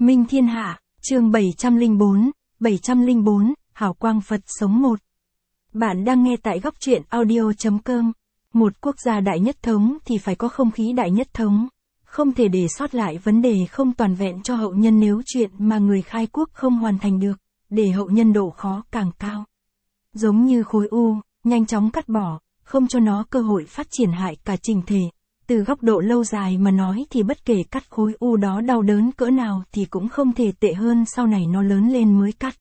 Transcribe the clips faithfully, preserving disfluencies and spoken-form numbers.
Minh Thiên Hạ, chương bảy trăm lẻ bốn, bảy trăm lẻ bốn, Hào Quang Phật sống một. Bạn đang nghe tại góc truyện audio chấm com. Một quốc gia đại nhất thống thì phải có không khí đại nhất thống. Không thể để sót lại vấn đề không toàn vẹn cho hậu nhân nếu chuyện mà người khai quốc không hoàn thành được, để hậu nhân độ khó càng cao. Giống như khối u, nhanh chóng cắt bỏ, không cho nó cơ hội phát triển hại cả chỉnh thể. Từ góc độ lâu dài mà nói thì bất kể cắt khối u đó đau đớn cỡ nào thì cũng không thể tệ hơn sau này nó lớn lên mới cắt.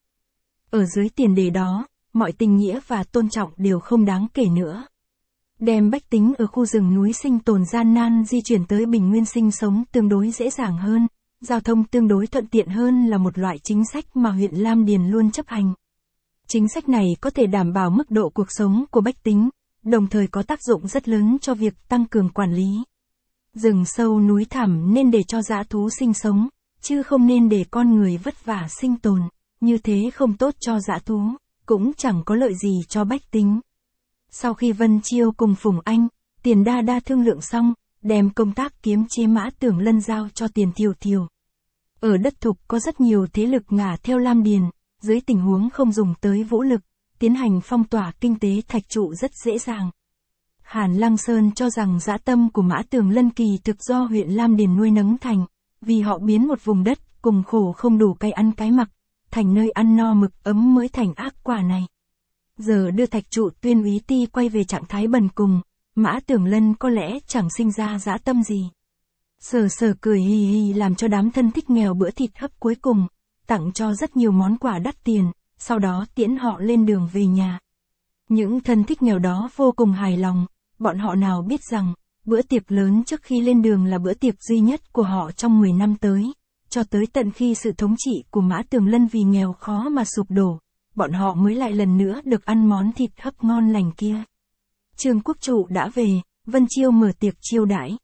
Ở dưới tiền đề đó, mọi tình nghĩa và tôn trọng đều không đáng kể nữa. Đem bách tính ở khu rừng núi sinh tồn gian nan di chuyển tới bình nguyên sinh sống tương đối dễ dàng hơn, giao thông tương đối thuận tiện hơn là một loại chính sách mà huyện Lam Điền luôn chấp hành. Chính sách này có thể đảm bảo mức độ cuộc sống của bách tính, đồng thời có tác dụng rất lớn cho việc tăng cường quản lý. Rừng sâu núi thẳm nên để cho dã thú sinh sống, chứ không nên để con người vất vả sinh tồn, như thế không tốt cho dã thú, cũng chẳng có lợi gì cho bách tính. Sau khi Vân Chiêu cùng Phùng Anh, Tiền Đa Đa thương lượng xong, đem công tác kiếm chế Mã Tưởng Lân giao cho Tiền Thiều Thiều. Ở đất thục có rất nhiều thế lực ngả theo Lam Điền, dưới tình huống không dùng tới vũ lực, tiến hành phong tỏa kinh tế thạch trụ rất dễ dàng. Hàn Lăng Sơn cho rằng dã tâm của Mã Tường Lân kỳ thực do huyện Lam Điền nuôi nấng thành, vì họ biến một vùng đất cùng khổ không đủ cái ăn cái mặc, thành nơi ăn no mực ấm mới thành ác quả này. Giờ đưa thạch trụ Tuyên Úy Ti quay về trạng thái bần cùng, Mã Tường Lân có lẽ chẳng sinh ra dã tâm gì. Sờ sờ cười hì hì làm cho đám thân thích nghèo bữa thịt hấp cuối cùng, tặng cho rất nhiều món quà đắt tiền, sau đó tiễn họ lên đường về nhà. Những thân thích nghèo đó vô cùng hài lòng, bọn họ nào biết rằng, bữa tiệc lớn trước khi lên đường là bữa tiệc duy nhất của họ trong mười năm tới, cho tới tận khi sự thống trị của Mã Tường Lân vì nghèo khó mà sụp đổ, bọn họ mới lại lần nữa được ăn món thịt hấp ngon lành kia. Trương Quốc Trụ đã về, Vân Chiêu mở tiệc chiêu đãi.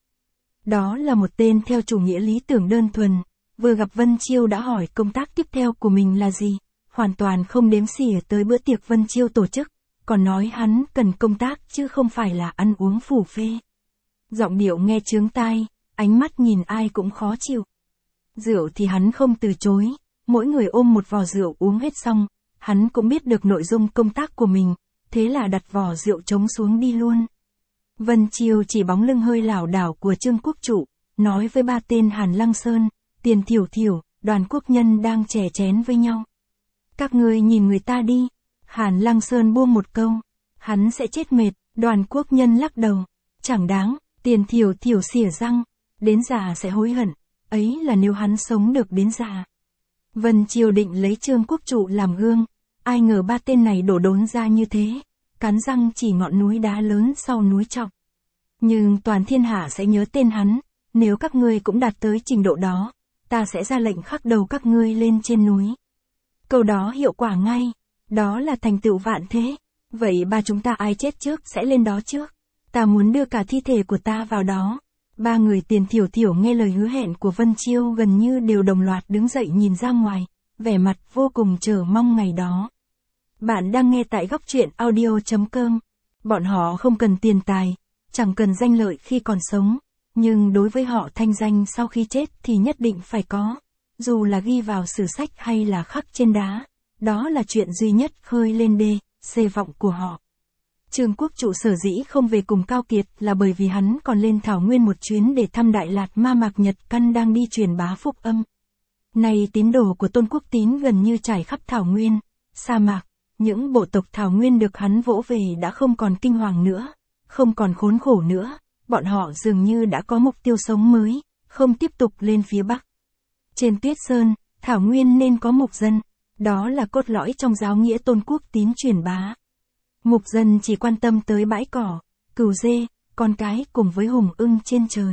Đó là một tên theo chủ nghĩa lý tưởng đơn thuần, vừa gặp Vân Chiêu đã hỏi công tác tiếp theo của mình là gì, hoàn toàn không đếm xỉa tới bữa tiệc Vân Chiêu tổ chức, còn nói hắn cần công tác chứ không phải là ăn uống phủ phê. Giọng điệu nghe chướng tai, ánh mắt nhìn ai cũng khó chịu. Rượu thì hắn không từ chối, mỗi người ôm một vò rượu uống hết xong, hắn cũng biết được nội dung công tác của mình, thế là đặt vò rượu trống xuống đi luôn. Vân Chiêu chỉ bóng lưng hơi lảo đảo của Trương Quốc Trụ, nói với ba tên Hàn Lăng Sơn, Tiền Thiểu Thiểu, Đoàn Quốc Nhân đang chè chén với nhau. Các ngươi nhìn người ta đi. Hàn Lăng Sơn buông một câu, hắn sẽ chết mệt. Đoàn Quốc Nhân lắc đầu, chẳng đáng. Tiền Thiểu Thiểu xỉa răng, đến già sẽ hối hận, ấy là nếu hắn sống được đến già. Vân Chiêu định lấy Trương Quốc Trụ làm gương, ai ngờ ba tên này đổ đốn ra như thế, cắn răng chỉ ngọn núi đá lớn sau núi Trọng. Nhưng toàn thiên hạ sẽ nhớ tên hắn, nếu các ngươi cũng đạt tới trình độ đó, ta sẽ ra lệnh khắc đầu các ngươi lên trên núi. Câu đó hiệu quả ngay, đó là thành tựu vạn thế. Vậy ba chúng ta ai chết trước sẽ lên đó trước, ta muốn đưa cả thi thể của ta vào đó. Ba người Tiền Thiểu Thiểu nghe lời hứa hẹn của Vân Chiêu gần như đều đồng loạt đứng dậy nhìn ra ngoài, vẻ mặt vô cùng chờ mong ngày đó. Bạn đang nghe tại góc truyện audio chấm com. Bọn họ không cần tiền tài, chẳng cần danh lợi khi còn sống, nhưng đối với họ thanh danh sau khi chết thì nhất định phải có, dù là ghi vào sử sách hay là khắc trên đá, đó là chuyện duy nhất khơi lên đê, xê vọng của họ. Trương Quốc Trụ sở dĩ không về cùng Cao Kiệt là bởi vì hắn còn lên Thảo Nguyên một chuyến để thăm Đại Lạt Ma Mạc Nhật Căn đang đi truyền bá phúc âm. Này tín đồ của Tôn Quốc Tín gần như trải khắp Thảo Nguyên, sa mạc, những bộ tộc Thảo Nguyên được hắn vỗ về đã không còn kinh hoàng nữa, không còn khốn khổ nữa, bọn họ dường như đã có mục tiêu sống mới, không tiếp tục lên phía Bắc. Trên Tuyết Sơn, Thảo Nguyên nên có mục dân, đó là cốt lõi trong giáo nghĩa Tôn Quốc Tín truyền bá. Mục dân chỉ quan tâm tới bãi cỏ, cừu dê, con cái cùng với hùng ưng trên trời.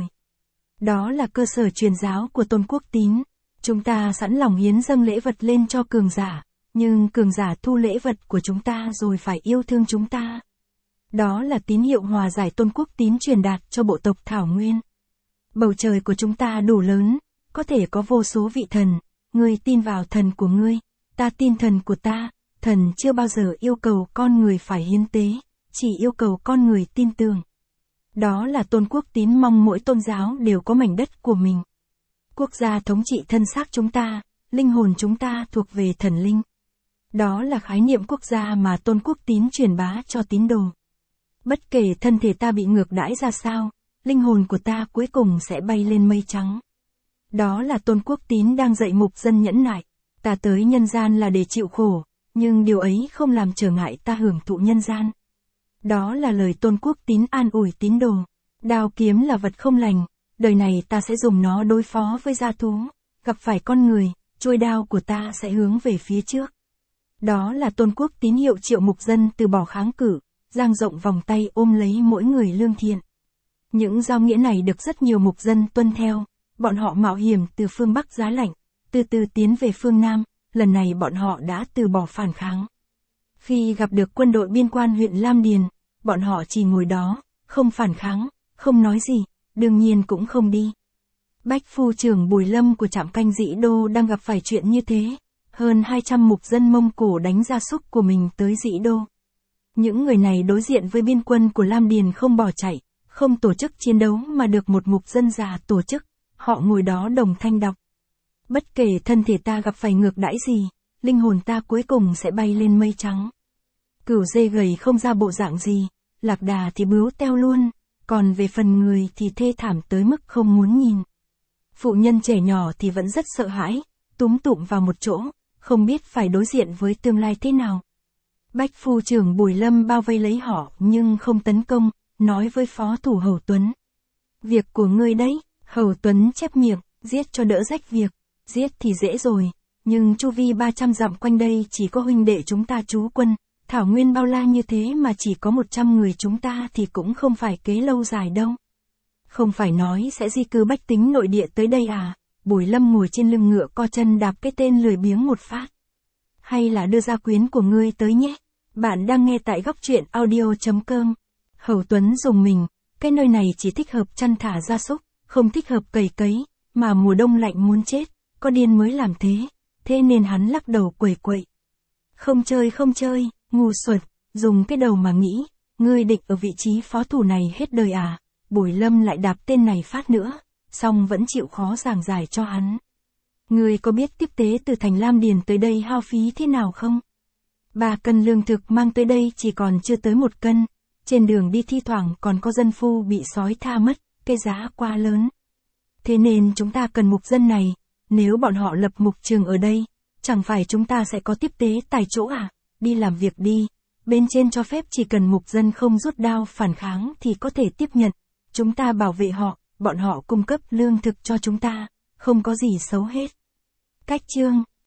Đó là cơ sở truyền giáo của Tôn Quốc Tín. Chúng ta sẵn lòng hiến dâng lễ vật lên cho cường giả, nhưng cường giả thu lễ vật của chúng ta rồi phải yêu thương chúng ta. Đó là tín hiệu hòa giải Tôn Quốc Tín truyền đạt cho bộ tộc Thảo Nguyên. Bầu trời của chúng ta đủ lớn, có thể có vô số vị thần, ngươi tin vào thần của ngươi, ta tin thần của ta. Thần chưa bao giờ yêu cầu con người phải hiến tế, chỉ yêu cầu con người tin tưởng. Đó là Tôn Quốc Tín mong mỗi tôn giáo đều có mảnh đất của mình. Quốc gia thống trị thân xác chúng ta, linh hồn chúng ta thuộc về thần linh. Đó là khái niệm quốc gia mà Tôn Quốc Tín truyền bá cho tín đồ. Bất kể thân thể ta bị ngược đãi ra sao, linh hồn của ta cuối cùng sẽ bay lên mây trắng. Đó là Tôn Quốc Tín đang dạy mục dân nhẫn nại. Ta tới nhân gian là để chịu khổ, nhưng điều ấy không làm trở ngại ta hưởng thụ nhân gian. Đó là lời Tôn Quốc Tín an ủi tín đồ. Đao kiếm là vật không lành, đời này ta sẽ dùng nó đối phó với gia thú, gặp phải con người, chuôi đao của ta sẽ hướng về phía trước. Đó là Tôn Quốc Tín hiệu triệu mục dân từ bỏ kháng cự, dang rộng vòng tay ôm lấy mỗi người lương thiện. Những giao nghĩa này được rất nhiều mục dân tuân theo, bọn họ mạo hiểm từ phương Bắc giá lạnh, từ từ tiến về phương Nam, lần này bọn họ đã từ bỏ phản kháng. Khi gặp được quân đội biên quan huyện Lam Điền, bọn họ chỉ ngồi đó, không phản kháng, không nói gì, đương nhiên cũng không đi. Bách phu trưởng Bùi Lâm của trạm canh Dĩ Đô đang gặp phải chuyện như thế, hơn hai trăm mục dân Mông Cổ đánh gia súc của mình tới Dĩ Đô. Những người này đối diện với biên quân của Lam Điền không bỏ chạy, không tổ chức chiến đấu mà được một mục dân già tổ chức, họ ngồi đó đồng thanh đọc. Bất kể thân thể ta gặp phải ngược đãi gì, linh hồn ta cuối cùng sẽ bay lên mây trắng. Cửu dê gầy không ra bộ dạng gì, lạc đà thì bướu teo luôn, còn về phần người thì thê thảm tới mức không muốn nhìn. Phụ nhân trẻ nhỏ thì vẫn rất sợ hãi, túm tụm vào một chỗ, không biết phải đối diện với tương lai thế nào. Bách phu trưởng Bùi Lâm bao vây lấy họ nhưng không tấn công, nói với phó thủ Hầu Tuấn. Việc của ngươi đấy, Hầu Tuấn chép miệng, giết cho đỡ rách việc, giết thì dễ rồi, nhưng chu vi ba trăm dặm quanh đây chỉ có huynh đệ chúng ta trú quân, thảo nguyên bao la như thế mà chỉ có một trăm người chúng ta thì cũng không phải kế lâu dài đâu. Không phải nói sẽ di cư bách tính nội địa tới đây à, Bùi Lâm ngồi trên lưng ngựa co chân đạp cái tên lười biếng một phát. Hay là đưa gia quyến của ngươi tới nhé. Bạn đang nghe tại góc truyện audio chấm com. Hầu Tuấn dùng mình, cái nơi này chỉ thích hợp chăn thả gia súc, không thích hợp cày cấy, mà mùa đông lạnh muốn chết, có điên mới làm thế, thế nên hắn lắc đầu quẩy quậy. Không chơi không chơi, ngu xuẩn, dùng cái đầu mà nghĩ, ngươi định ở vị trí phó thủ này hết đời à, Bùi Lâm lại đạp tên này phát nữa, xong vẫn chịu khó giảng giải cho hắn. Ngươi có biết tiếp tế từ thành Lam Điền tới đây hao phí thế nào không? Ba cân lương thực mang tới đây chỉ còn chưa tới một cân, trên đường đi thi thoảng còn có dân phu bị sói tha mất, cái giá quá lớn. Thế nên chúng ta cần mục dân này, nếu bọn họ lập mục trường ở đây, chẳng phải chúng ta sẽ có tiếp tế tại chỗ à, đi làm việc đi, bên trên cho phép chỉ cần mục dân không rút đao phản kháng thì có thể tiếp nhận, chúng ta bảo vệ họ, bọn họ cung cấp lương thực cho chúng ta, không có gì xấu hết. Cách chương